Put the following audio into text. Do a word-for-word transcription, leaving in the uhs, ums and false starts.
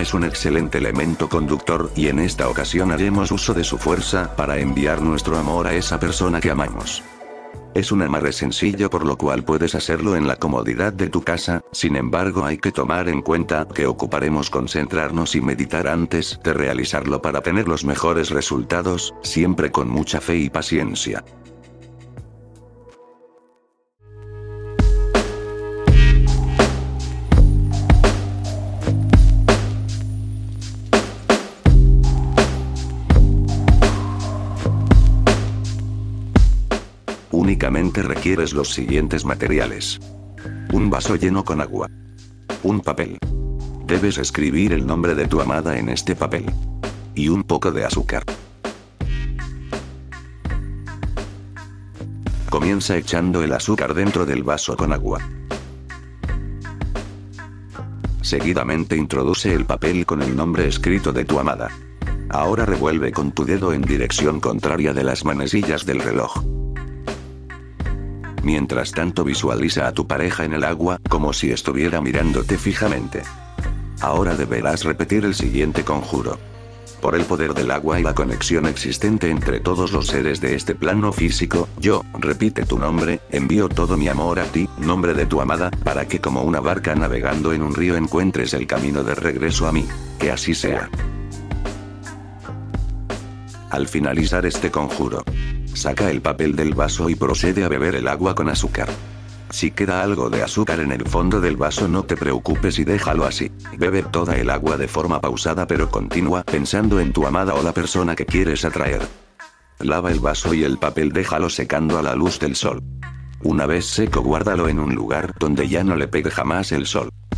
es un excelente elemento conductor y en esta ocasión haremos uso de su fuerza para enviar nuestro amor a esa persona que amamos. Es un amarre sencillo por lo cual puedes hacerlo en la comodidad de tu casa, sin embargo hay que tomar en cuenta que ocuparemos concentrarnos y meditar antes de realizarlo para tener los mejores resultados, siempre con mucha fe y paciencia. Únicamente requieres los siguientes materiales. Un vaso lleno con agua. Un papel. Debes escribir el nombre de tu amada en este papel. Y un poco de azúcar. Comienza echando el azúcar dentro del vaso con agua. Seguidamente introduce el papel con el nombre escrito de tu amada. Ahora revuelve con tu dedo en dirección contraria de las manecillas del reloj. Mientras tanto visualiza a tu pareja en el agua, como si estuviera mirándote fijamente. Ahora deberás repetir el siguiente conjuro. Por el poder del agua y la conexión existente entre todos los seres de este plano físico, yo, repite tu nombre, envío todo mi amor a ti, nombre de tu amada, para que como una barca navegando en un río encuentres el camino de regreso a mí. Que así sea. Al finalizar este conjuro, saca el papel del vaso y procede a beber el agua con azúcar. Si queda algo de azúcar en el fondo del vaso no te preocupes y déjalo así. Bebe toda el agua de forma pausada pero continua, pensando en tu amada o la persona que quieres atraer. Lava el vaso y el papel déjalo secando a la luz del sol. Una vez seco guárdalo en un lugar donde ya no le pegue jamás el sol.